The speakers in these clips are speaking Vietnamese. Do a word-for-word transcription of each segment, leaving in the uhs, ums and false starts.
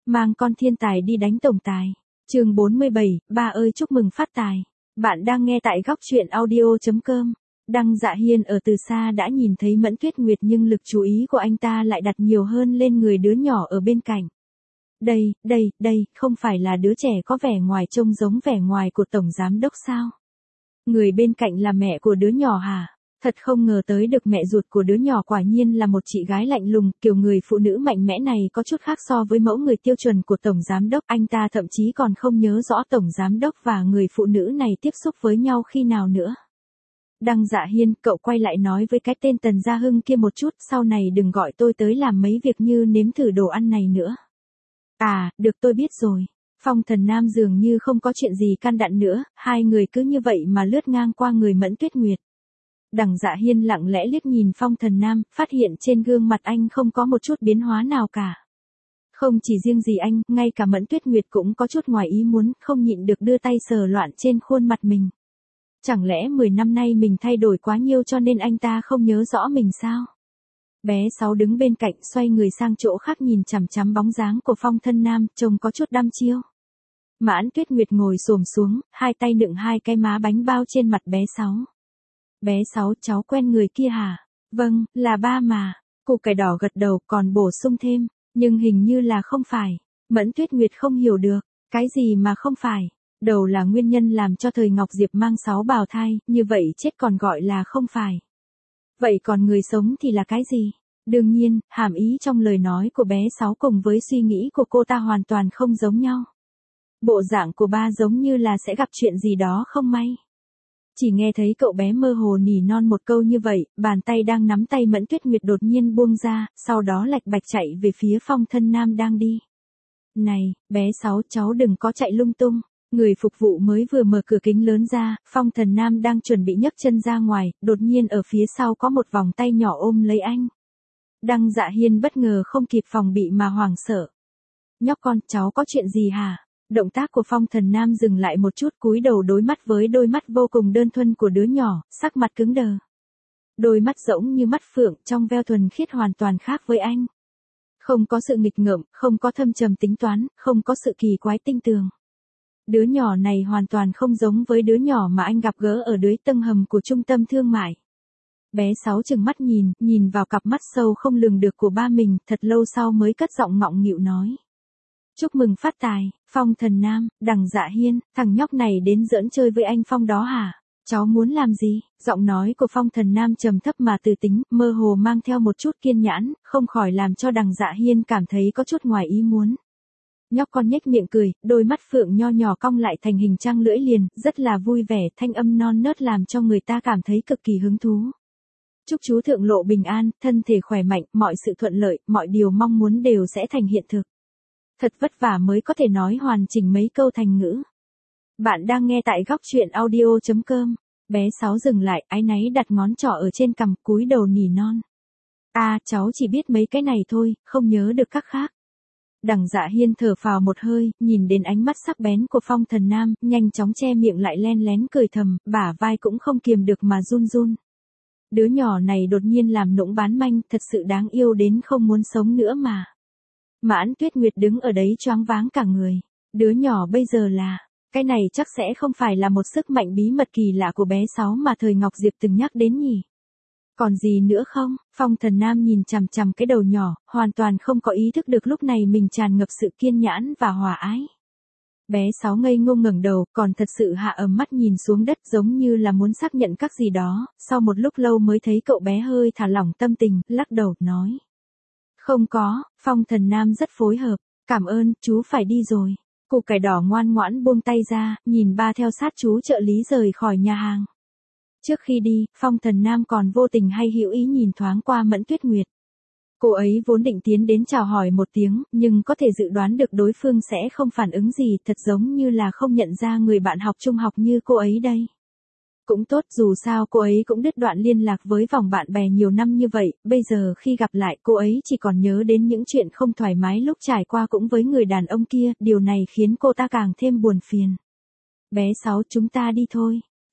Mang con thiên tài đi đánh tổng tài. Chương bốn mươi bảy, ba ơi chúc mừng phát tài. Bạn đang nghe tại góc truyện audio chấm com. Đăng Dạ Hiên ở từ xa đã nhìn thấy Mẫn Tuyết Nguyệt nhưng lực chú ý của anh ta lại đặt nhiều hơn lên người đứa nhỏ ở bên cạnh. Đây, đây, đây, không phải là đứa trẻ có vẻ ngoài trông giống vẻ ngoài của tổng giám đốc sao? Người bên cạnh là mẹ của đứa nhỏ hả? Thật không ngờ tới được mẹ ruột của đứa nhỏ quả nhiên là một chị gái lạnh lùng, kiểu người phụ nữ mạnh mẽ này có chút khác so với mẫu người tiêu chuẩn của tổng giám đốc. Anh ta thậm chí còn không nhớ rõ tổng giám đốc và người phụ nữ này tiếp xúc với nhau khi nào nữa. Đăng Dạ Hiên, cậu quay lại nói với cái tên Tần Gia Hưng kia một chút, sau này đừng gọi tôi tới làm mấy việc như nếm thử đồ ăn này nữa. À, được tôi biết rồi. Phong Thần Nam dường như không có chuyện gì căn dặn nữa, hai người cứ như vậy mà lướt ngang qua người Mẫn Tuyết Nguyệt. Đằng Dạ Hiên lặng lẽ liếc nhìn Phong Thần Nam, phát hiện trên gương mặt anh không có một chút biến hóa nào cả. Không chỉ riêng gì anh, ngay cả Mẫn Tuyết Nguyệt cũng có chút ngoài ý muốn, không nhịn được đưa tay sờ loạn trên khuôn mặt mình. Chẳng lẽ mười năm nay mình thay đổi quá nhiều cho nên anh ta không nhớ rõ mình sao? Bé Sáu đứng bên cạnh xoay người sang chỗ khác nhìn chằm chằm bóng dáng của Phong Thần Nam, trông có chút đăm chiêu. Mãn Tuyết Nguyệt ngồi xổm xuống, hai tay đựng hai cái má bánh bao trên mặt bé Sáu. Bé Sáu, cháu quen người kia hả? Vâng, là ba mà. Củ cải đỏ gật đầu còn bổ sung thêm, nhưng hình như là không phải. Mẫn Tuyết Nguyệt không hiểu được, cái gì mà không phải. Đầu là nguyên nhân làm cho thời Ngọc Diệp mang Sáu bào thai, như vậy chết còn gọi là không phải. Vậy còn người sống thì là cái gì? Đương nhiên, hàm ý trong lời nói của bé Sáu cùng với suy nghĩ của cô ta hoàn toàn không giống nhau. Bộ dạng của ba giống như là sẽ gặp chuyện gì đó không may. Chỉ nghe thấy cậu bé mơ hồ nỉ non một câu như vậy, bàn tay đang nắm tay Mẫn Tuyết Nguyệt đột nhiên buông ra, sau đó lạch bạch chạy về phía Phong Thần Nam đang đi. Này, bé Sáu, cháu đừng có chạy lung tung. Người phục vụ mới vừa mở cửa kính lớn ra, Phong Thần Nam đang chuẩn bị nhấc chân ra ngoài, đột nhiên ở phía sau có một vòng tay nhỏ ôm lấy anh. Đăng Dạ Hiên bất ngờ không kịp phòng bị mà hoảng sợ. Nhóc con, cháu có chuyện gì hả? Động tác của Phong Thần Nam dừng lại một chút, cúi đầu đối mắt với đôi mắt vô cùng đơn thuần của đứa nhỏ, sắc mặt cứng đờ. Đôi mắt rỗng như mắt phượng, trong veo thuần khiết hoàn toàn khác với anh. Không có sự nghịch ngợm, không có thâm trầm tính toán, không có sự kỳ quái tinh tường. Đứa nhỏ này hoàn toàn không giống với đứa nhỏ mà anh gặp gỡ ở dưới tầng hầm của trung tâm thương mại. Bé Sáu chừng mắt nhìn, nhìn vào cặp mắt sâu không lường được của ba mình, thật lâu sau mới cất giọng ngọng nghịu nói. Chúc mừng phát tài, Phong Thần Nam. Đằng Dạ Hiên, thằng nhóc này đến giỡn chơi với anh Phong đó hả? Cháu muốn làm gì? Giọng nói của Phong Thần Nam trầm thấp mà từ tính, mơ hồ mang theo một chút kiên nhãn, không khỏi làm cho đằng Dạ Hiên cảm thấy có chút ngoài ý muốn. Nhóc con nhếch miệng cười, đôi mắt phượng nho nhỏ cong lại thành hình trăng lưỡi liềm, rất là vui vẻ, thanh âm non nớt làm cho người ta cảm thấy cực kỳ hứng thú. Chúc chú thượng lộ bình an, thân thể khỏe mạnh, mọi sự thuận lợi, mọi điều mong muốn đều sẽ thành hiện thực. Thật vất vả mới có thể nói hoàn chỉnh mấy câu thành ngữ. Bạn đang nghe tại góc truyện audio chấm com. Bé Sáu dừng lại, áy náy đặt ngón trỏ ở trên cằm, cúi đầu nỉ non. À, cháu chỉ biết mấy cái này thôi, không nhớ được các khác. Đằng Dạ Hiên thở phào một hơi, nhìn đến ánh mắt sắc bén của Phong Thần Nam, nhanh chóng che miệng lại len lén cười thầm, bả vai cũng không kiềm được mà run run. Đứa nhỏ này đột nhiên làm nũng bán manh, thật sự đáng yêu đến không muốn sống nữa mà. Mãn Tuyết Nguyệt đứng ở đấy choáng váng cả người. Đứa nhỏ bây giờ là, cái này chắc sẽ không phải là một sức mạnh bí mật kỳ lạ của bé Sáu mà thời Ngọc Diệp từng nhắc đến nhỉ. Còn gì nữa không? Phong Thần Nam nhìn chằm chằm cái đầu nhỏ, hoàn toàn không có ý thức được lúc này mình tràn ngập sự kiên nhãn và hòa ái. Bé Sáu ngây ngô ngẩng đầu, còn thật sự hạ ấm mắt nhìn xuống đất giống như là muốn xác nhận các gì đó, sau một lúc lâu mới thấy cậu bé hơi thả lỏng tâm tình, lắc đầu, nói. Không có, Phong Thần Nam rất phối hợp, cảm ơn, chú phải đi rồi. Củ cải đỏ ngoan ngoãn buông tay ra, nhìn ba theo sát chú trợ lý rời khỏi nhà hàng. Trước khi đi, Phong Thần Nam còn vô tình hay hữu ý nhìn thoáng qua Mẫn Tuyết Nguyệt. Cô ấy vốn định tiến đến chào hỏi một tiếng, nhưng có thể dự đoán được đối phương sẽ không phản ứng gì, thật giống như là không nhận ra người bạn học trung học như cô ấy đây. Cũng tốt, dù sao cô ấy cũng đứt đoạn liên lạc với vòng bạn bè nhiều năm như vậy, bây giờ khi gặp lại cô ấy chỉ còn nhớ đến những chuyện không thoải mái lúc trải qua cũng với người đàn ông kia, điều này khiến cô ta càng thêm buồn phiền. Bé Sáu, chúng ta đi thôi.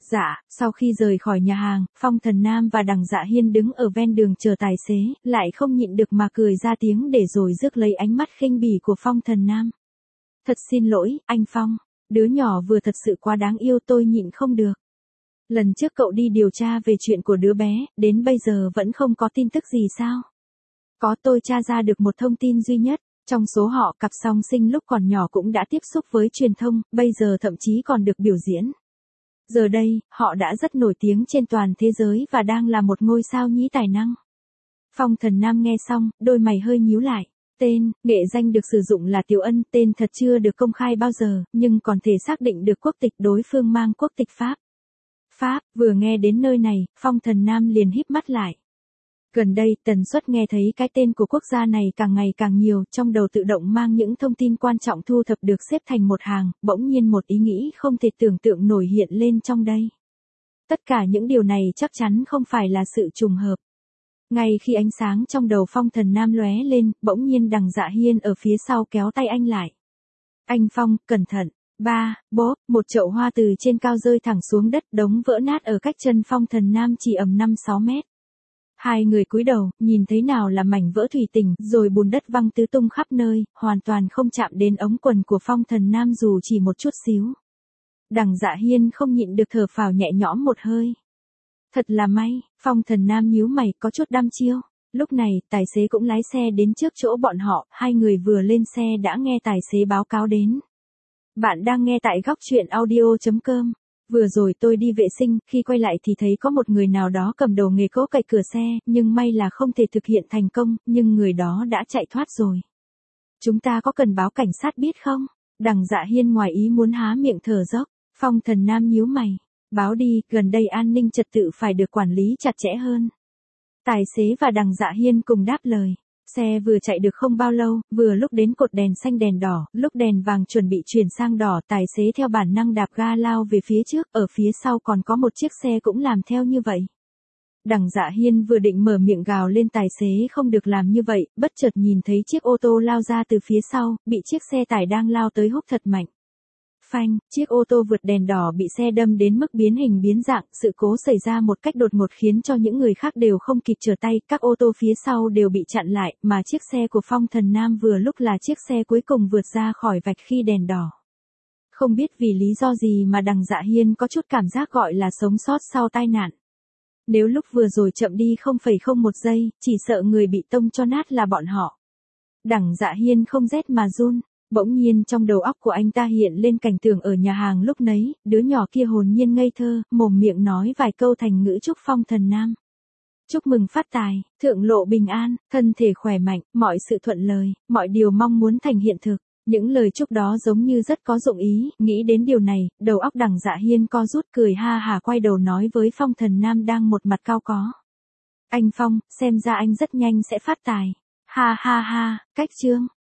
Dạ, sau khi rời khỏi nhà hàng, Phong Thần Nam và Đằng Dạ Hiên đứng ở ven đường chờ tài xế, lại không nhịn được mà cười ra tiếng để rồi rước lấy ánh mắt khinh bỉ của Phong Thần Nam. Thật xin lỗi, anh Phong, đứa nhỏ vừa thật sự quá đáng yêu, tôi nhịn không được. Lần trước cậu đi điều tra về chuyện của đứa bé, đến bây giờ vẫn không có tin tức gì sao? Có, tôi tra ra được một thông tin duy nhất. Trong số họ, cặp song sinh lúc còn nhỏ cũng đã tiếp xúc với truyền thông, bây giờ thậm chí còn được biểu diễn. Giờ đây, họ đã rất nổi tiếng trên toàn thế giới và đang là một ngôi sao nhí tài năng. Phong Thần Nam nghe xong, đôi mày hơi nhíu lại. Tên, nghệ danh được sử dụng là Tiểu Ân, tên thật chưa được công khai bao giờ, nhưng còn thể xác định được quốc tịch, đối phương mang quốc tịch Pháp. Pháp, vừa nghe đến nơi này, Phong Thần Nam liền híp mắt lại. Gần đây, tần suất nghe thấy cái tên của quốc gia này càng ngày càng nhiều, trong đầu tự động mang những thông tin quan trọng thu thập được xếp thành một hàng, bỗng nhiên một ý nghĩ không thể tưởng tượng nổi hiện lên trong đây. Tất cả những điều này chắc chắn không phải là sự trùng hợp. Ngay khi ánh sáng trong đầu Phong Thần Nam lóe lên, bỗng nhiên Đằng Dạ Hiên ở phía sau kéo tay anh lại. Anh Phong, cẩn thận. Ba, bốp, một chậu hoa từ trên cao rơi thẳng xuống đất, đống vỡ nát ở cách chân Phong Thần Nam chỉ ầm năm sáu mét. Hai người cúi đầu, nhìn thấy nào là mảnh vỡ thủy tinh, rồi bùn đất văng tứ tung khắp nơi, hoàn toàn không chạm đến ống quần của Phong Thần Nam dù chỉ một chút xíu. Đằng Dạ Hiên không nhịn được thở phào nhẹ nhõm một hơi. Thật là may, Phong Thần Nam nhíu mày, có chút đăm chiêu. Lúc này, tài xế cũng lái xe đến trước chỗ bọn họ, hai người vừa lên xe đã nghe tài xế báo cáo đến. Bạn đang nghe tại góc truyện audio chấm com. Vừa rồi tôi đi vệ sinh, khi quay lại thì thấy có một người nào đó cầm đầu nghề cố cậy cửa xe, nhưng may là không thể thực hiện thành công, nhưng người đó đã chạy thoát rồi. Chúng ta có cần báo cảnh sát biết không? Đằng Dạ Hiên ngoài ý muốn há miệng thở dốc. Phong Thần Nam nhíu mày. Báo đi, gần đây an ninh trật tự phải được quản lý chặt chẽ hơn. Tài xế và Đằng Dạ Hiên cùng đáp lời. Xe vừa chạy được không bao lâu, vừa lúc đến cột đèn xanh đèn đỏ, lúc đèn vàng chuẩn bị chuyển sang đỏ, tài xế theo bản năng đạp ga lao về phía trước, ở phía sau còn có một chiếc xe cũng làm theo như vậy. Đằng Dạ Hiên vừa định mở miệng gào lên tài xế không được làm như vậy, bất chợt nhìn thấy chiếc ô tô lao ra từ phía sau, bị chiếc xe tải đang lao tới húc thật mạnh. Phanh, chiếc ô tô vượt đèn đỏ bị xe đâm đến mức biến hình biến dạng, sự cố xảy ra một cách đột ngột khiến cho những người khác đều không kịp trở tay, các ô tô phía sau đều bị chặn lại, mà chiếc xe của Phong Thần Nam vừa lúc là chiếc xe cuối cùng vượt ra khỏi vạch khi đèn đỏ. Không biết vì lý do gì mà Đằng Dạ Hiên có chút cảm giác gọi là sống sót sau tai nạn. Nếu lúc vừa rồi chậm đi không phẩy không một giây, chỉ sợ người bị tông cho nát là bọn họ. Đằng Dạ Hiên không rét mà run. Bỗng nhiên trong đầu óc của anh ta hiện lên cảnh tượng ở nhà hàng lúc nấy, đứa nhỏ kia hồn nhiên ngây thơ, mồm miệng nói vài câu thành ngữ chúc Phong Thần Nam. Chúc mừng phát tài, thượng lộ bình an, thân thể khỏe mạnh, mọi sự thuận lời, mọi điều mong muốn thành hiện thực. Những lời chúc đó giống như rất có dụng ý, nghĩ đến điều này, đầu óc Đằng Dạ Hiên co rút cười ha hà quay đầu nói với Phong Thần Nam đang một mặt cao có. Anh Phong, xem ra anh rất nhanh sẽ phát tài. Ha ha ha, cách chương.